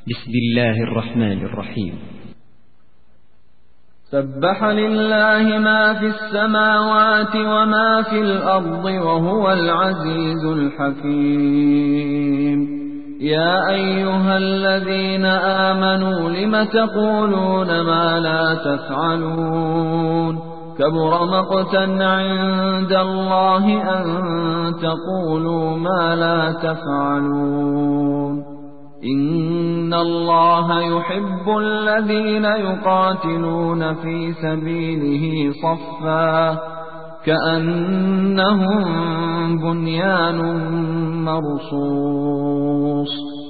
بسم الله الرحمن الرحيم. سبح لله ما في السماوات وما في الأرض وهو العزيز الحكيم. يا أيها الذين آمنوا لم تقولون ما لا تفعلون كبر مقتا عند الله أن تقولوا ما لا تفعلون. إن الله يحب الذين يقاتلون في سبيله صفا كأنهم بنيان مرصوص.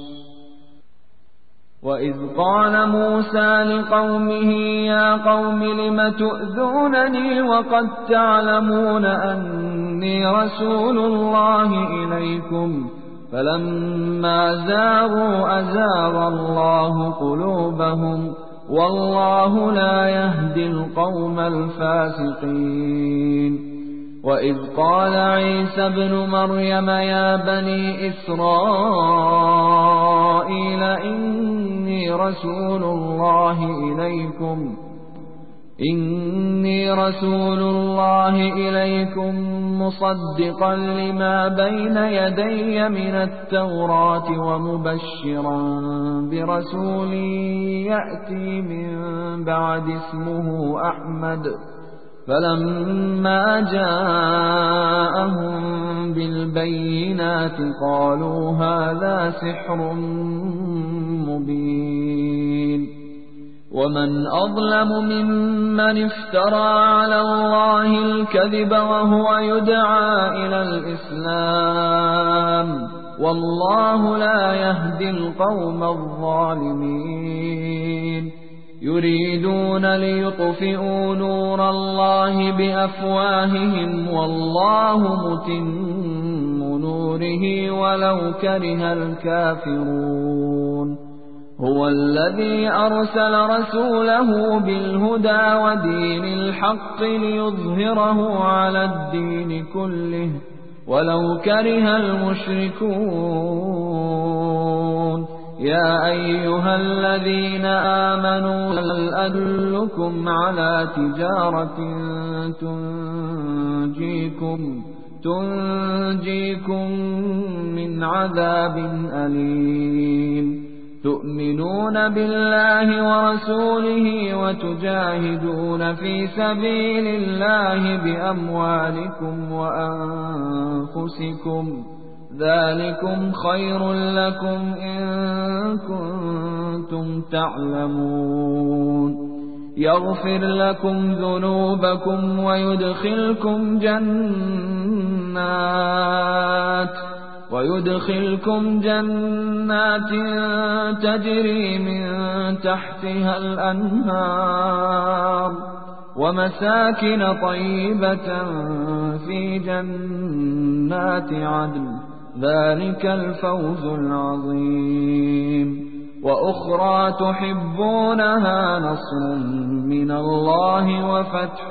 وإذ قال موسى لقومه يا قوم لم تؤذونني وقد تعلمون أني رسول الله إليكم فلما زاغوا أزاغ الله قلوبهم والله لا يهدي القوم الفاسقين. وإذ قال عيسى ابن مريم يا بني إسرائيل إني رسول الله إليكم مصدقا لما بين يدي من التوراة ومبشرا برسول يأتي من بعد اسمه أحمد. فلما جاءهم بالبينات قالوا هذا سحر مبين. ومن أظلم ممن افترى على الله الكذب وهو يدعى إلى الإسلام والله لا يهدي القوم الظالمين. يريدون ليطفئوا نور الله بأفواههم والله متم نوره ولو كره الكافرون. هو الذي أرسل رسوله بالهدى ودين الحق ليظهره على الدين كله ولو كره المشركون. يا أيها الذين آمنوا هل أدلكم على تجارة تنجيكم من عذاب أليم. تؤمنون بالله ورسوله وتجاهدون في سبيل الله بأموالكم وأنفسكم ذلكم خير لكم إن كنتم تعلمون. يغفر لكم ذنوبكم ويدخلكم جنات تجري من تحتها الأنهار ومساكن طيبة في جنات عدن ذلك الفوز العظيم. وأخرى تحبونها نصر من الله وفتح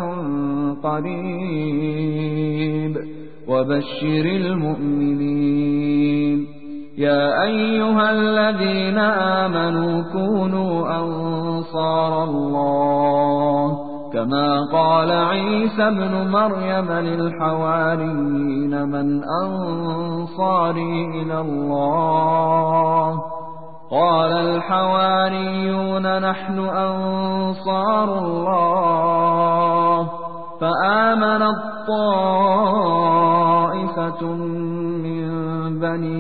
قريب وبشر المؤمنين. يا أيها الذين آمنوا كونوا أنصار الله كما قال عيسى ابن مريم للحواريين من أنصاري إلى الله قال الحواريون نحن أنصار الله. فآمنت طائفة من بني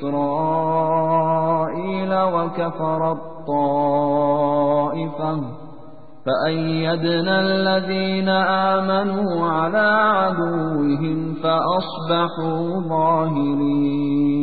إسرائيل وكفرت طائفة فأيدنا الذين آمنوا على عدوهم فأصبحوا ظاهرين.